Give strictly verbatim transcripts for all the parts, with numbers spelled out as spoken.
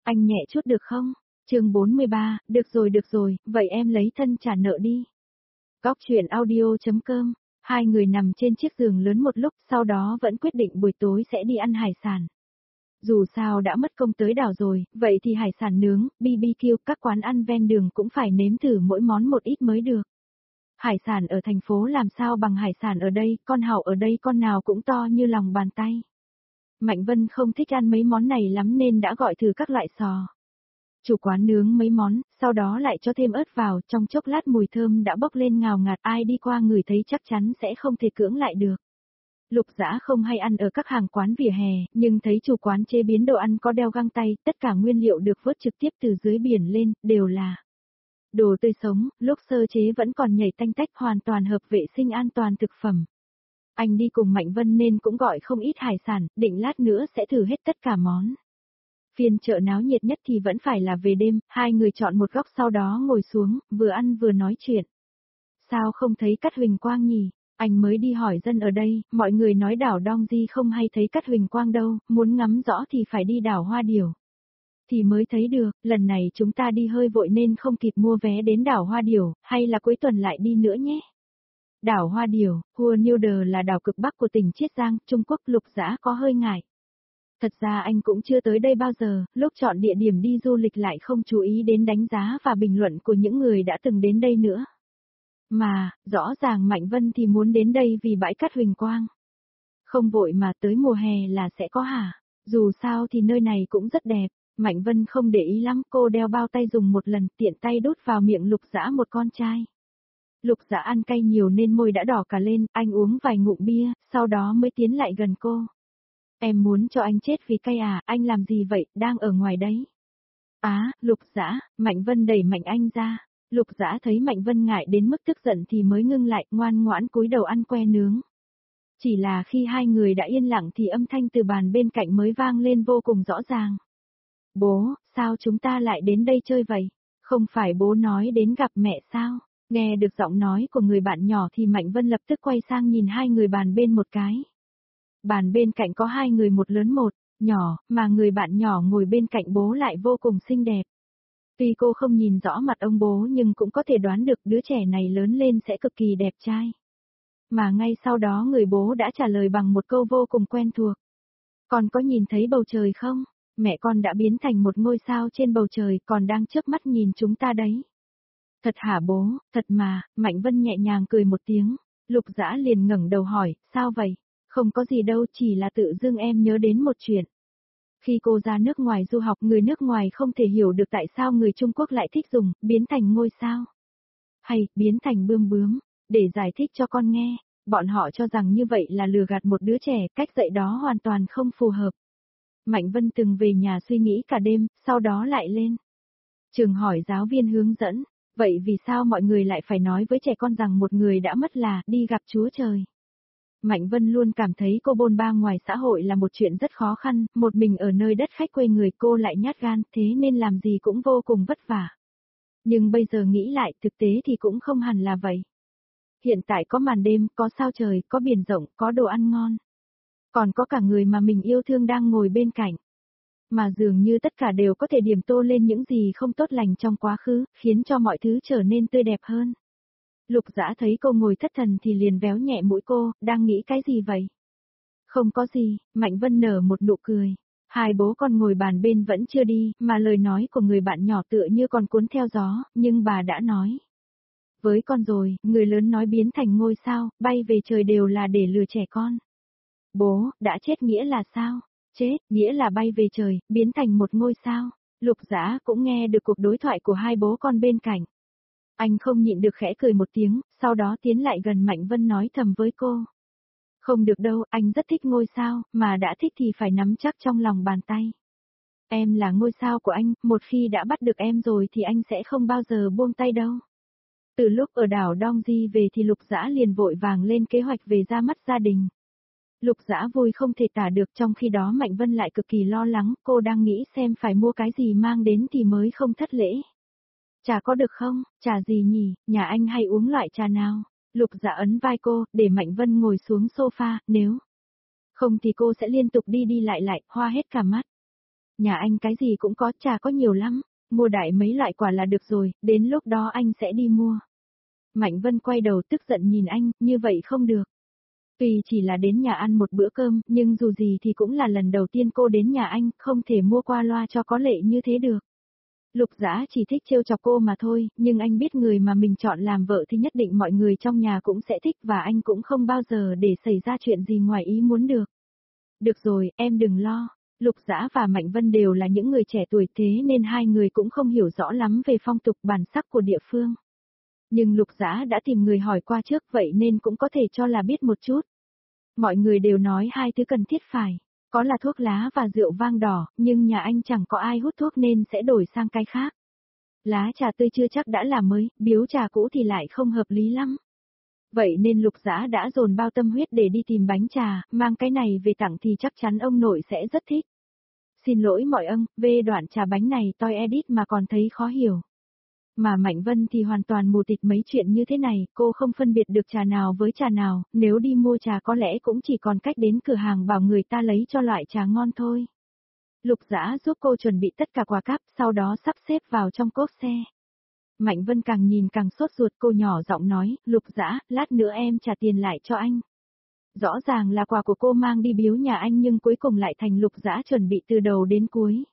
Anh nhẹ chút được không? Chương bốn mươi ba, được rồi được rồi, vậy em lấy thân trả nợ đi. Góc chuyện audio.com, hai người nằm trên chiếc giường lớn một lúc, sau đó vẫn quyết định buổi tối sẽ đi ăn hải sản. Dù sao đã mất công tới đảo rồi, vậy thì hải sản nướng, bê bê kiu, các quán ăn ven đường cũng phải nếm thử mỗi món một ít mới được. Hải sản ở thành phố làm sao bằng hải sản ở đây, con hàu ở đây con nào cũng to như lòng bàn tay. Mạnh Vân không thích ăn mấy món này lắm nên đã gọi thử các loại sò. Chủ quán nướng mấy món, sau đó lại cho thêm ớt vào, trong chốc lát mùi thơm đã bốc lên ngào ngạt, ai đi qua người thấy chắc chắn sẽ không thể cưỡng lại được. Lục Dã không hay ăn ở các hàng quán vỉa hè, nhưng thấy chủ quán chế biến đồ ăn có đeo găng tay, tất cả nguyên liệu được vớt trực tiếp từ dưới biển lên, đều là đồ tươi sống, lúc sơ chế vẫn còn nhảy tanh tách, hoàn toàn hợp vệ sinh an toàn thực phẩm. Anh đi cùng Mạnh Vân nên cũng gọi không ít hải sản, định lát nữa sẽ thử hết tất cả món. Phiên chợ náo nhiệt nhất thì vẫn phải là về đêm, hai người chọn một góc sau đó ngồi xuống, vừa ăn vừa nói chuyện. Sao không thấy Cát Huỳnh Quang nhỉ? Anh mới đi hỏi dân ở đây, mọi người nói đảo Dong Di không hay thấy Cát Huỳnh Quang đâu, muốn ngắm rõ thì phải đi đảo Hoa Điểu. Thì mới thấy được, lần này chúng ta đi hơi vội nên không kịp mua vé đến đảo Hoa Điểu, hay là cuối tuần lại đi nữa nhé. Đảo Hoa Điểu, Hua Niuder là đảo cực bắc của tỉnh Chiết Giang, Trung Quốc. Lục Dã có hơi ngại. Thật ra anh cũng chưa tới đây bao giờ, lúc chọn địa điểm đi du lịch lại không chú ý đến đánh giá và bình luận của những người đã từng đến đây nữa. Mà, rõ ràng Mạnh Vân thì muốn đến đây vì bãi cát Huỳnh Quang. Không vội mà tới mùa hè là sẽ có hả? Dù sao thì nơi này cũng rất đẹp. Mạnh Vân không để ý lắm, cô đeo bao tay dùng một lần, tiện tay đút vào miệng Lục Dã một con chai. Lục Dã ăn cay nhiều nên môi đã đỏ cả lên, anh uống vài ngụm bia, sau đó mới tiến lại gần cô. Em muốn cho anh chết vì cay à, anh làm gì vậy, đang ở ngoài đấy. Á, Lục Dã, Mạnh Vân đẩy mạnh anh ra. Lục Dã thấy Mạnh Vân ngại đến mức tức giận thì mới ngưng lại, ngoan ngoãn cúi đầu ăn que nướng. Chỉ là khi hai người đã yên lặng thì âm thanh từ bàn bên cạnh mới vang lên vô cùng rõ ràng. Bố, sao chúng ta lại đến đây chơi vậy? Không phải bố nói đến gặp mẹ sao? Nghe được giọng nói của người bạn nhỏ thì Mạnh Vân lập tức quay sang nhìn hai người bàn bên một cái. Bàn bên cạnh có hai người một lớn một nhỏ, mà người bạn nhỏ ngồi bên cạnh bố lại vô cùng xinh đẹp. Tuy cô không nhìn rõ mặt ông bố nhưng cũng có thể đoán được đứa trẻ này lớn lên sẽ cực kỳ đẹp trai. Mà ngay sau đó người bố đã trả lời bằng một câu vô cùng quen thuộc. Con có nhìn thấy bầu trời không? Mẹ con đã biến thành một ngôi sao trên bầu trời còn đang chớp mắt nhìn chúng ta đấy. Thật hả bố, thật mà, Mạnh Vân nhẹ nhàng cười một tiếng. Lục Dã liền ngẩng đầu hỏi, sao vậy? Không có gì đâu, chỉ là tự dưng em nhớ đến một chuyện. Khi cô ra nước ngoài du học, người nước ngoài không thể hiểu được tại sao người Trung Quốc lại thích dùng, biến thành ngôi sao. Hay, biến thành bươm bướm, để giải thích cho con nghe. Bọn họ cho rằng như vậy là lừa gạt một đứa trẻ, cách dạy đó hoàn toàn không phù hợp. Mạnh Vân từng về nhà suy nghĩ cả đêm, sau đó lại lên trường hỏi giáo viên hướng dẫn, vậy vì sao mọi người lại phải nói với trẻ con rằng một người đã mất là đi gặp Chúa Trời? Mạnh Vân luôn cảm thấy cô bôn ba ngoài xã hội là một chuyện rất khó khăn, một mình ở nơi đất khách quê người cô lại nhát gan, thế nên làm gì cũng vô cùng vất vả. Nhưng bây giờ nghĩ lại, thực tế thì cũng không hẳn là vậy. Hiện tại có màn đêm, có sao trời, có biển rộng, có đồ ăn ngon. Còn có cả người mà mình yêu thương đang ngồi bên cạnh. Mà dường như tất cả đều có thể điểm tô lên những gì không tốt lành trong quá khứ, khiến cho mọi thứ trở nên tươi đẹp hơn. Lục Dã thấy cô ngồi thất thần thì liền véo nhẹ mũi cô, đang nghĩ cái gì vậy? Không có gì, Mạnh Vân nở một nụ cười. Hai bố con ngồi bàn bên vẫn chưa đi, mà lời nói của người bạn nhỏ tựa như còn cuốn theo gió, nhưng bà đã nói. Với con rồi, người lớn nói biến thành ngôi sao, bay về trời đều là để lừa trẻ con. Bố, đã chết nghĩa là sao? Chết, nghĩa là bay về trời, biến thành một ngôi sao. Lục Dã cũng nghe được cuộc đối thoại của hai bố con bên cạnh. Anh không nhịn được khẽ cười một tiếng, sau đó tiến lại gần Mạnh Vân nói thầm với cô. Không được đâu, anh rất thích ngôi sao, mà đã thích thì phải nắm chắc trong lòng bàn tay. Em là ngôi sao của anh, một khi đã bắt được em rồi thì anh sẽ không bao giờ buông tay đâu. Từ lúc ở đảo Dong Di về thì Lục Dã liền vội vàng lên kế hoạch về ra mắt gia đình. Lục Dã vui không thể tả được, trong khi đó Mạnh Vân lại cực kỳ lo lắng, cô đang nghĩ xem phải mua cái gì mang đến thì mới không thất lễ. Trà có được không, trà gì nhỉ, nhà anh hay uống loại trà nào? Lục Dã ấn vai cô, để Mạnh Vân ngồi xuống sofa, nếu không thì cô sẽ liên tục đi đi lại lại, hoa hết cả mắt. Nhà anh cái gì cũng có, trà có nhiều lắm, mua đại mấy loại quả là được rồi, đến lúc đó anh sẽ đi mua. Mạnh Vân quay đầu tức giận nhìn anh, như vậy không được. Tuy chỉ là đến nhà ăn một bữa cơm, nhưng dù gì thì cũng là lần đầu tiên cô đến nhà anh, không thể mua qua loa cho có lệ như thế được. Lục Dã chỉ thích trêu chọc cô mà thôi, nhưng anh biết người mà mình chọn làm vợ thì nhất định mọi người trong nhà cũng sẽ thích và anh cũng không bao giờ để xảy ra chuyện gì ngoài ý muốn được. Được rồi, em đừng lo. Lục Dã và Mạnh Vân đều là những người trẻ tuổi thế nên hai người cũng không hiểu rõ lắm về phong tục bản sắc của địa phương. Nhưng Lục Dã đã tìm người hỏi qua trước vậy nên cũng có thể cho là biết một chút. Mọi người đều nói hai thứ cần thiết phải, có là thuốc lá và rượu vang đỏ, nhưng nhà anh chẳng có ai hút thuốc nên sẽ đổi sang cái khác. Lá trà tươi chưa chắc đã là mới, biếu trà cũ thì lại không hợp lý lắm. Vậy nên Lục Dã đã dồn bao tâm huyết để đi tìm bánh trà, mang cái này về tặng thì chắc chắn ông nội sẽ rất thích. Xin lỗi mọi ông, về đoạn trà bánh này tôi edit mà còn thấy khó hiểu. Mà Mạnh Vân thì hoàn toàn mù tịt mấy chuyện như thế này, cô không phân biệt được trà nào với trà nào, nếu đi mua trà có lẽ cũng chỉ còn cách đến cửa hàng bảo người ta lấy cho loại trà ngon thôi. Lục Dã giúp cô chuẩn bị tất cả quà cáp, sau đó sắp xếp vào trong cốp xe. Mạnh Vân càng nhìn càng sốt ruột, cô nhỏ giọng nói, Lục Dã, lát nữa em trả tiền lại cho anh. Rõ ràng là quà của cô mang đi biếu nhà anh nhưng cuối cùng lại thành Lục Dã chuẩn bị từ đầu đến cuối.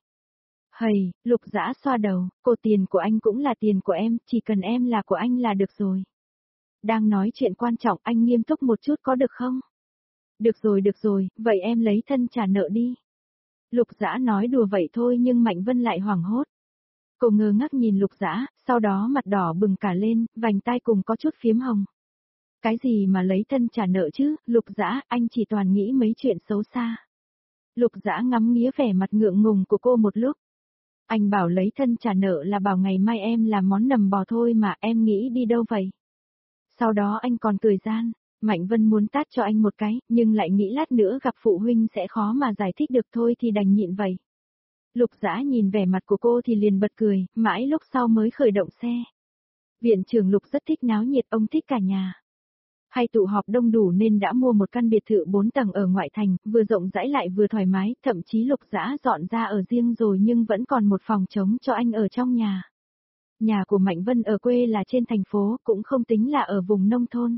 Hầy, Lục Dã xoa đầu, cô tiền của anh cũng là tiền của em, chỉ cần em là của anh là được rồi. Đang nói chuyện quan trọng anh nghiêm túc một chút có được không? Được rồi được rồi, vậy em lấy thân trả nợ đi. Lục Dã nói đùa vậy thôi nhưng Mạnh Vân lại hoảng hốt. Cô ngơ ngác nhìn Lục Dã, sau đó mặt đỏ bừng cả lên, vành tai cùng có chút phiếm hồng. Cái gì mà lấy thân trả nợ chứ, Lục Dã, anh chỉ toàn nghĩ mấy chuyện xấu xa. Lục Dã ngắm nghía vẻ mặt ngượng ngùng của cô một lúc. Anh bảo lấy thân trả nợ là bảo ngày mai em làm món nầm bò thôi mà em nghĩ đi đâu vậy? Sau đó anh còn cười gian, Mạnh Vân muốn tát cho anh một cái, nhưng lại nghĩ lát nữa gặp phụ huynh sẽ khó mà giải thích được thôi thì đành nhịn vậy. Lục Dã nhìn vẻ mặt của cô thì liền bật cười, mãi lúc sau mới khởi động xe. Viện trưởng Lục rất thích náo nhiệt, ông thích cả nhà. Hay tụ họp đông đủ nên đã mua một căn biệt thự bốn tầng ở ngoại thành, vừa rộng rãi lại vừa thoải mái, thậm chí Lục Dã dọn ra ở riêng rồi nhưng vẫn còn một phòng trống cho anh ở trong nhà. Nhà của Mạnh Vân ở quê là trên thành phố, cũng không tính là ở vùng nông thôn.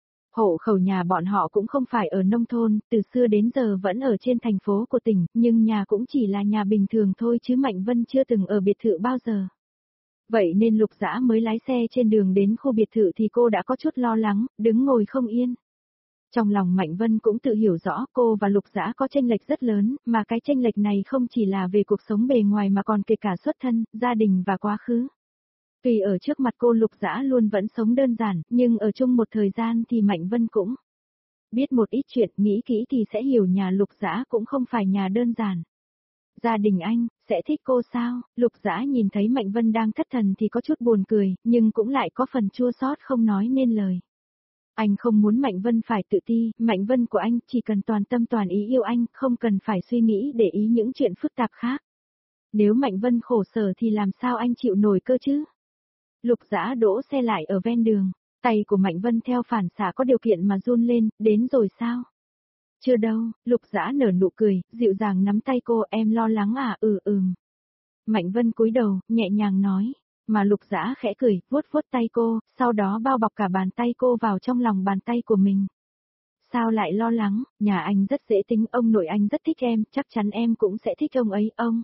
Hộ khẩu nhà bọn họ cũng không phải ở nông thôn, từ xưa đến giờ vẫn ở trên thành phố của tỉnh, nhưng nhà cũng chỉ là nhà bình thường thôi chứ Mạnh Vân chưa từng ở biệt thự bao giờ. Vậy nên Lục Dã mới lái xe trên đường đến khu biệt thự thì cô đã có chút lo lắng, đứng ngồi không yên. Trong lòng Mạnh Vân cũng tự hiểu rõ cô và Lục Dã có chênh lệch rất lớn, mà cái chênh lệch này không chỉ là về cuộc sống bề ngoài mà còn kể cả xuất thân, gia đình và quá khứ. Tuy ở trước mặt cô Lục Dã luôn vẫn sống đơn giản, nhưng ở chung một thời gian thì Mạnh Vân cũng biết một ít chuyện, nghĩ kỹ thì sẽ hiểu nhà Lục Dã cũng không phải nhà đơn giản. Gia đình anh, sẽ thích cô sao? Lục Dã nhìn thấy Mạnh Vân đang thất thần thì có chút buồn cười, nhưng cũng lại có phần chua xót không nói nên lời. Anh không muốn Mạnh Vân phải tự ti, Mạnh Vân của anh chỉ cần toàn tâm toàn ý yêu anh, không cần phải suy nghĩ để ý những chuyện phức tạp khác. Nếu Mạnh Vân khổ sở thì làm sao anh chịu nổi cơ chứ? Lục Dã đỗ xe lại ở ven đường, tay của Mạnh Vân theo phản xạ có điều kiện mà run lên, đến rồi sao? Chưa đâu, Lục Dã nở nụ cười, dịu dàng nắm tay cô, em lo lắng à, ừ ừm. Mạnh Vân cúi đầu, nhẹ nhàng nói, mà Lục Dã khẽ cười, vuốt vuốt tay cô, sau đó bao bọc cả bàn tay cô vào trong lòng bàn tay của mình. Sao lại lo lắng, nhà anh rất dễ tính, ông nội anh rất thích em, chắc chắn em cũng sẽ thích ông ấy, ông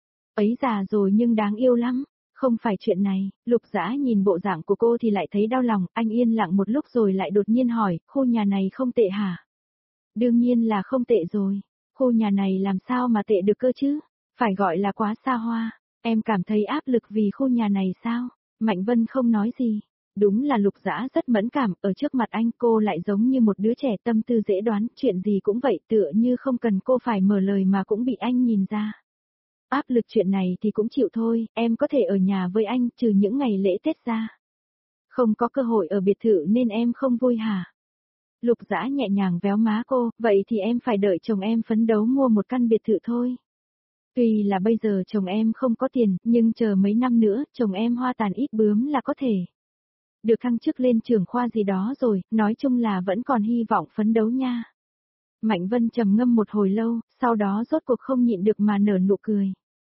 ấy già rồi nhưng đáng yêu lắm. Không phải chuyện này, Lục Dã nhìn bộ dạng của cô thì lại thấy đau lòng, anh yên lặng một lúc rồi lại đột nhiên hỏi, khu nhà này không tệ hả? Đương nhiên là không tệ rồi, khu nhà này làm sao mà tệ được cơ chứ, phải gọi là quá xa hoa, em cảm thấy áp lực vì khu nhà này sao? Mạnh Vân không nói gì, đúng là Lục Dã rất mẫn cảm, ở trước mặt anh cô lại giống như một đứa trẻ tâm tư dễ đoán, chuyện gì cũng vậy tựa như không cần cô phải mở lời mà cũng bị anh nhìn ra. Áp lực chuyện này thì cũng chịu thôi, em có thể ở nhà với anh trừ những ngày lễ Tết ra. Không có cơ hội ở biệt thự nên em không vui hả? Lục Dã nhẹ nhàng véo má cô, vậy thì em phải đợi chồng em phấn đấu mua một căn biệt thự thôi. Tuy là bây giờ chồng em không có tiền, nhưng chờ mấy năm nữa, chồng em hoa tàn ít bướm là có thể được thăng chức lên trưởng khoa gì đó rồi, nói chung là vẫn còn hy vọng phấn đấu nha. Mạnh Vân trầm ngâm một hồi lâu, sau đó rốt cuộc không nhịn được mà nở nụ cười.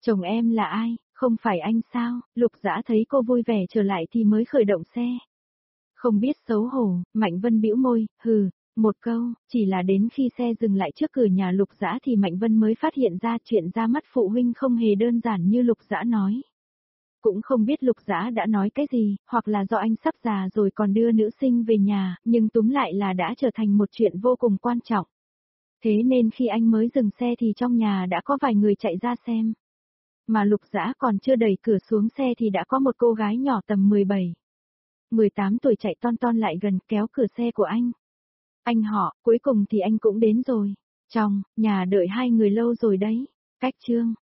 Chồng em là ai, không phải anh sao? Lục Dã thấy cô vui vẻ trở lại thì mới khởi động xe. Không biết xấu hổ, Mạnh Vân bĩu môi, hừ, một câu, chỉ là đến khi xe dừng lại trước cửa nhà Lục Dã thì Mạnh Vân mới phát hiện ra chuyện ra mắt phụ huynh không hề đơn giản như Lục Dã nói. Cũng không biết Lục Dã đã nói cái gì, hoặc là do anh sắp già rồi còn đưa nữ sinh về nhà, nhưng túm lại là đã trở thành một chuyện vô cùng quan trọng. Thế nên khi anh mới dừng xe thì trong nhà đã có vài người chạy ra xem. Mà Lục Dã còn chưa đẩy cửa xuống xe thì đã có một cô gái nhỏ tầm mười bảy, mười tám tuổi chạy ton ton lại gần kéo cửa xe của anh. Anh họ, cuối cùng thì anh cũng đến rồi. Trong, nhà đợi hai người lâu rồi đấy. Cách chương.